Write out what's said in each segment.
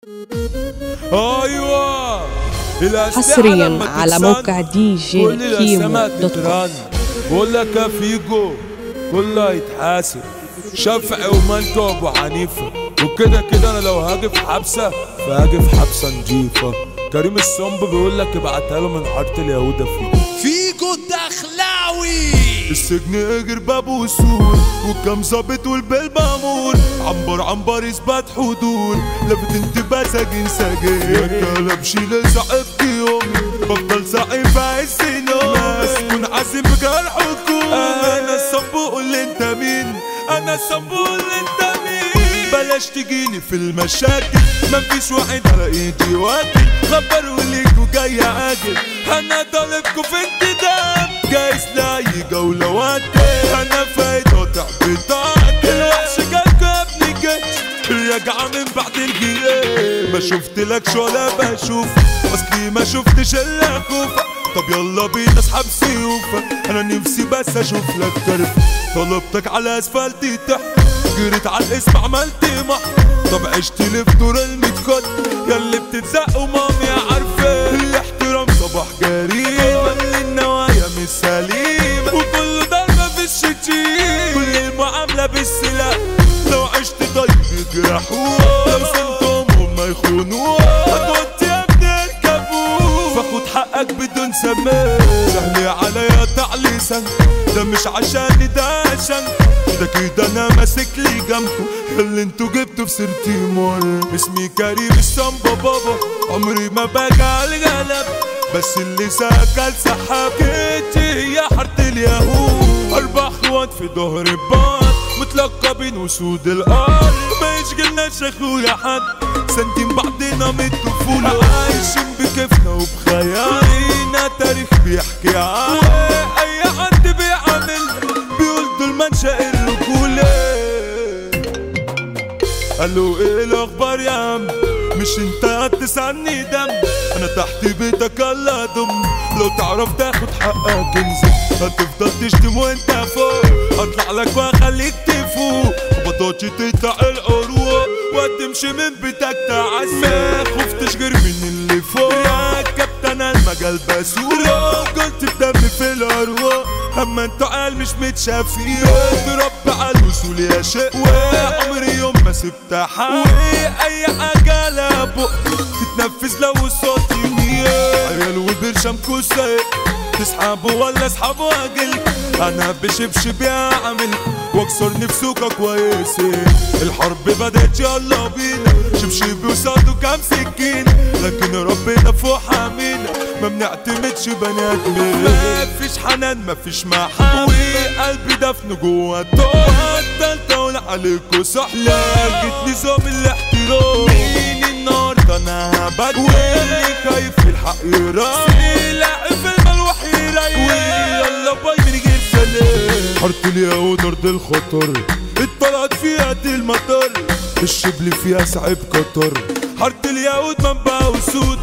ايوه حصريا على موقع دي جي كيمو دوت كوم. بقول لك يا فيجو كله هيتحاسب، شفعي ومنتو ابو حنيفه، وكده كده انا لو هاجي في حبسه فهاجي في حبسه نضيفه. كريم الصنب بيقول لك ابعتها له من حاره اليهودا فيجو الدخلاوي. السجن اجر باب وسور وكم ظابط والبال مامور، عنبر اثبات حضور، لفت انتباه سجين يا كلبشي لصاحبتي يومي، بفضل صاحي في عز نوم، اسكن عازم بجاه الحكومة. انا الصنب قول انت مين، انا الصنب قول انت مين، بلاش تجيني في المشاكل، مفيش واحد على ايدي واكل، خبر وليكوا جاي عاجل، انا طالبكوا في انتدام، جايز لاي جولة وقتي، انا فايت قاطع بطاقتي، الوحش جالكوا يا ابني جيتش، الرجعة من بعد الجيال، ما شفتلكش ولا بشوف، اصلي ما شفتش الا خوفك، طب يلا بينا اسحب سيوفك، انا نفسي بس اشوف لك كرف، طلبتك على اسفلتي تحت، جريت على الاسم عملت محض، طب عشت لي في دور المتكت، ياللي بتتزق ومامي عارفة، الاحترام صباح جريمة، النوايا مش سليمة، وكله ضربة في الشتيمة، كل المعاملة بالسلاح، لو عشت طيب يجرحوها، لو سنتهم هما يخونوها، هتودي يا ابني الكابوس، فاخد حقك بدون سماح، سهل عليا تعليسا، ده مش عشاني ده عشان كده انا ماسك لي جنبكم، اللي انتوا جبتوا في سيرتي مرة، اسمي كريم الصنب بابا، عمري ما باجي على الغلب، بس اللي ساكل سحاب، جيتي هي حارة اليهود، 4 اخوات في ظهر بعض، متلقبين وسود الارض، ما يشغلناش اخويا حد، ساندين بعضنا من الطفولة، عايشين بكيفنا وبخيالنا، تاريخ بيحكي عنه، اي حد بيعمل بيقول دول منشأ الرجولة. قالوا ايه الاخبار يا عم، مش انت هتسعني دم، انا تحت بيتك الله دم، لو تعرف تاخد حقك انزل، هتفضل تشتم وانت فوق، اطلع لك واخليك تفوق، وبطاطش تقطع العروق، وتمشي من بيتك تعسى، خفتش غير من اللي فوق، يا كابتن المجال بسورة، قلت الدم في الارواح، اما انتوا عيال مش متشافين، تربى على الوصول يا شقوة، عمري يوم ما سبت حق، اي حاجة لا بق تتنفذ لو الصوت يميل، عيال وبرشم كوسايق، تسحبوا ولا اسحبوا اجل، انا بشبشب يعمل واكسر نفسوكا كويسين، الحرب بدأت يلا بينا، شبشب وصادوا كام سكين، لكن ربنا فوق حامينا، ما بنعتمدش بني ادمين، مفيش حنان مفيش محبة، وقلبي دفن جوا الدور، بطلت اقول عليكوا صح، لقيت نظام الاحترام، مين النهارده انا هبدل، واللي خايف الحق يراعي، سلاح في الملوح يريح، يلا باي من غير سلام، حارة اليهود ارض الخطر، اتطلعت فيها دي المطر، الشبل فيها صعب قطر، حارة اليهود منبع وسود،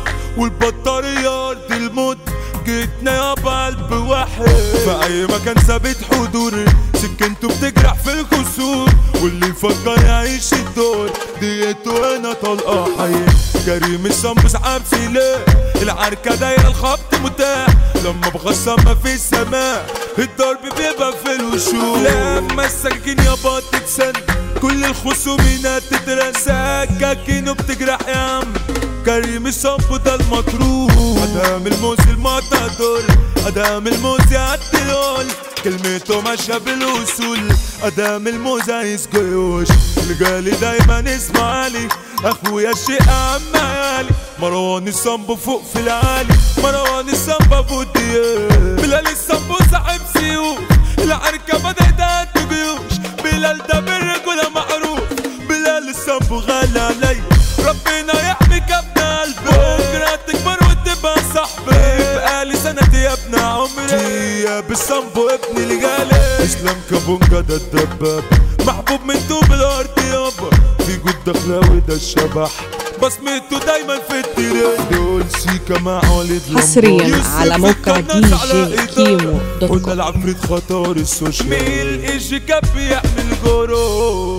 والبطارية ارض الموت، جيتنا يابا قلب واحد، في اي مكان ثابت حضور، سكنته بتجرح في الكسور، واللي يفكر يعيش الدور، ديته هنا طلقة حية، كريم الصنب صعب سلاح، العركة دايرة الخبط متاح، لما بغصة ما في السماء، الضرب بيبقى في الوشوش، لما السكاكين يابا تتسن، كل الخصومينات تترن، سكاكين وبتجرح يا عم، كريم الصنب ده المطروح، ادام الموز المعتدل، ادام الموز يعتلول، كلمته ماشية بالوصول، ادام الموز عايز جيوش، الجالي دايما اسمع لي، اخويا الشيء عمالي، مروان الصنب فوق في العالي، مروان الصنب ابو الدياب، بلال الصنب صاحب سيوف، العركة بدأت جيوش، بلال ده بالرجولة معروف، بلال الصنب غالي علي، ربنا يحميك يا ابن قلبي، بكرة تكبر وتبقى صاحبي، يبقى لي سنة يا ابن عمري، يا بالصنب ابن الجالي، اسلام كابونجا ده الدباب، محبوب من طوب الارض يابا، فيجو الدخلاوي ده الشبح، بصمته دايما في الترند، دول سيكا مع وليد حصريا على موقع دي جي كيمو دوت كوم. قلنا العفريت خطر السوشيال، مين ايش كاب يعمل جروح.